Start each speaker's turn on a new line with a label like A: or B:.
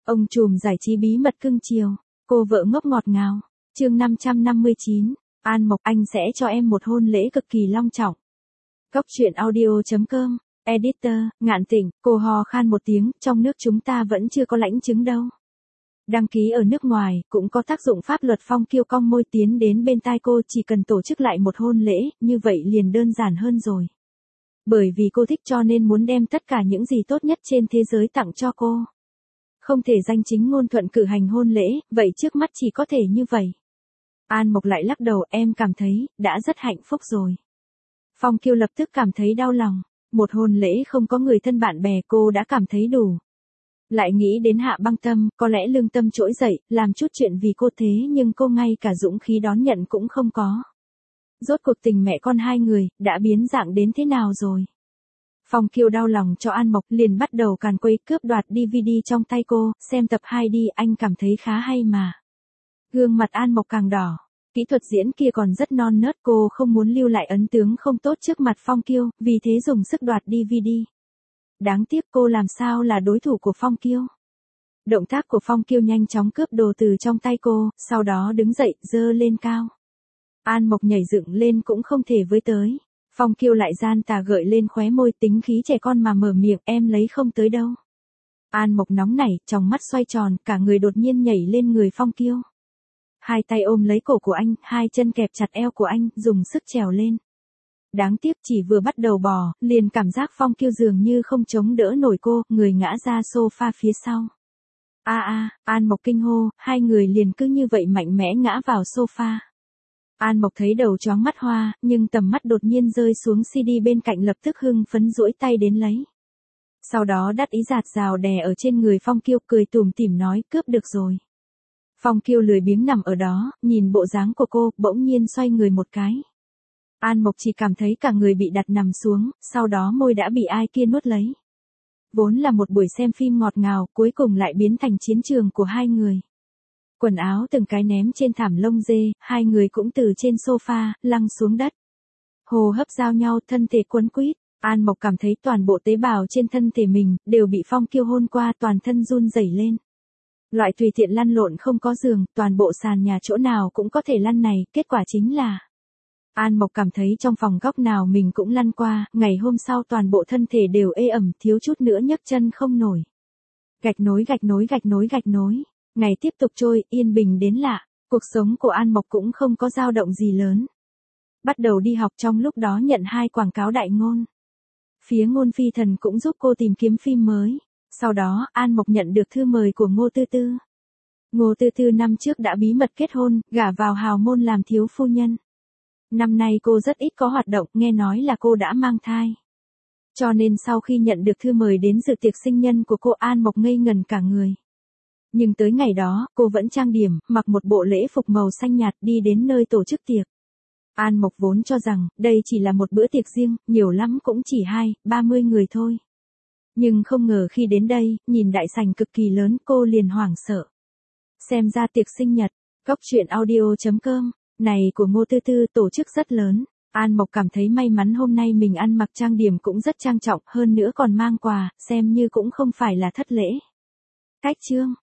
A: Ông trùm giải trí bí mật cưng chiều, cô vợ ngốc ngọt ngào. Chương 559, An Mộc anh sẽ cho em một hôn lễ cực kỳ long trọng. Cốc truyện audio.com, Editor, Ngạn Tịnh, cô hò khan một tiếng, trong nước chúng ta vẫn chưa có lãnh chứng đâu. Đăng ký ở nước ngoài, cũng có tác dụng pháp luật. Phong Kiêu cong môi tiến đến bên tai cô, chỉ cần tổ chức lại một hôn lễ, như vậy liền đơn giản hơn rồi. Bởi vì cô thích cho nên muốn đem tất cả những gì tốt nhất trên thế giới tặng cho cô. Không thể danh chính ngôn thuận cử hành hôn lễ, vậy trước mắt chỉ có thể như vậy. An Mộc lại lắc đầu, em cảm thấy, đã rất hạnh phúc rồi. Phong Kiêu lập tức cảm thấy đau lòng, một hôn lễ không có người thân bạn bè cô đã cảm thấy đủ. Lại nghĩ đến Hạ Băng Tâm, có lẽ lương tâm trỗi dậy, làm chút chuyện vì cô thế nhưng cô ngay cả dũng khí đón nhận cũng không có. Rốt cuộc tình mẹ con hai người, đã biến dạng đến thế nào rồi? Phong Kiêu đau lòng cho An Mộc, liền bắt đầu càn quấy cướp đoạt DVD trong tay cô, xem tập 2 đi, anh cảm thấy khá hay mà. Gương mặt An Mộc càng đỏ, kỹ thuật diễn kia còn rất non nớt, cô không muốn lưu lại ấn tượng không tốt trước mặt Phong Kiêu, vì thế dùng sức đoạt DVD. Đáng tiếc cô làm sao là đối thủ của Phong Kiêu. Động tác của Phong Kiêu nhanh chóng cướp đồ từ trong tay cô, sau đó đứng dậy, giơ lên cao. An Mộc nhảy dựng lên cũng không thể với tới. Phong Kiêu lại gian tà gợi lên khóe môi, tính khí trẻ con mà mở miệng, em lấy không tới đâu. An Mộc nóng nảy, trong mắt xoay tròn, cả người đột nhiên nhảy lên người Phong Kiêu. Hai tay ôm lấy cổ của anh, hai chân kẹp chặt eo của anh, dùng sức trèo lên. Đáng tiếc chỉ vừa bắt đầu bò, liền cảm giác Phong Kiêu dường như không chống đỡ nổi cô, người ngã ra sofa phía sau. An Mộc kinh hô, hai người liền cứ như vậy mạnh mẽ ngã vào sofa. An Mộc thấy đầu choáng mắt hoa, nhưng tầm mắt đột nhiên rơi xuống CD bên cạnh, lập tức hưng phấn duỗi tay đến lấy. Sau đó đắc ý dạt dào đè ở trên người Phong Kiêu, cười tủm tỉm nói, cướp được rồi. Phong Kiêu lười biếng nằm ở đó, nhìn bộ dáng của cô, bỗng nhiên xoay người một cái. An Mộc chỉ cảm thấy cả người bị đặt nằm xuống, sau đó môi đã bị ai kia nuốt lấy. Vốn là một buổi xem phim ngọt ngào, cuối cùng lại biến thành chiến trường của hai người. Quần áo từng cái ném trên thảm lông dê, hai người cũng từ trên sofa, lăn xuống đất. Hô hấp giao nhau, thân thể quấn quýt. An Mộc cảm thấy toàn bộ tế bào trên thân thể mình, đều bị Phong Kiêu hôn qua, toàn thân run rẩy lên. Loại tùy tiện lăn lộn không có giường, toàn bộ sàn nhà chỗ nào cũng có thể lăn này, kết quả chính là An Mộc cảm thấy trong phòng góc nào mình cũng lăn qua, ngày hôm sau toàn bộ thân thể đều ê ẩm, thiếu chút nữa nhấc chân không nổi. Gạch nối. Ngày tiếp tục trôi, yên bình đến lạ, cuộc sống của An Mộc cũng không có dao động gì lớn. Bắt đầu đi học, trong lúc đó nhận 2 quảng cáo đại ngôn. Phía Ngôn Phi Thần cũng giúp cô tìm kiếm phim mới. Sau đó, An Mộc nhận được thư mời của Ngô Tư Tư. Ngô Tư Tư năm trước đã bí mật kết hôn, gả vào hào môn làm thiếu phu nhân. Năm nay cô rất ít có hoạt động, nghe nói là cô đã mang thai. Cho nên sau khi nhận được thư mời đến dự tiệc sinh nhân của cô, An Mộc ngây ngần cả người. Nhưng tới ngày đó, cô vẫn trang điểm, mặc một bộ lễ phục màu xanh nhạt đi đến nơi tổ chức tiệc. An Mộc vốn cho rằng, đây chỉ là một bữa tiệc riêng, nhiều lắm cũng chỉ 20-30 người thôi. Nhưng không ngờ khi đến đây, nhìn đại sảnh cực kỳ lớn, cô liền hoảng sợ. Xem ra tiệc sinh nhật, Cốc truyện audio.com, này của Ngô Tư Tư tổ chức rất lớn. An Mộc cảm thấy may mắn hôm nay mình ăn mặc trang điểm cũng rất trang trọng, hơn nữa còn mang quà, xem như cũng không phải là thất lễ. Cách chương.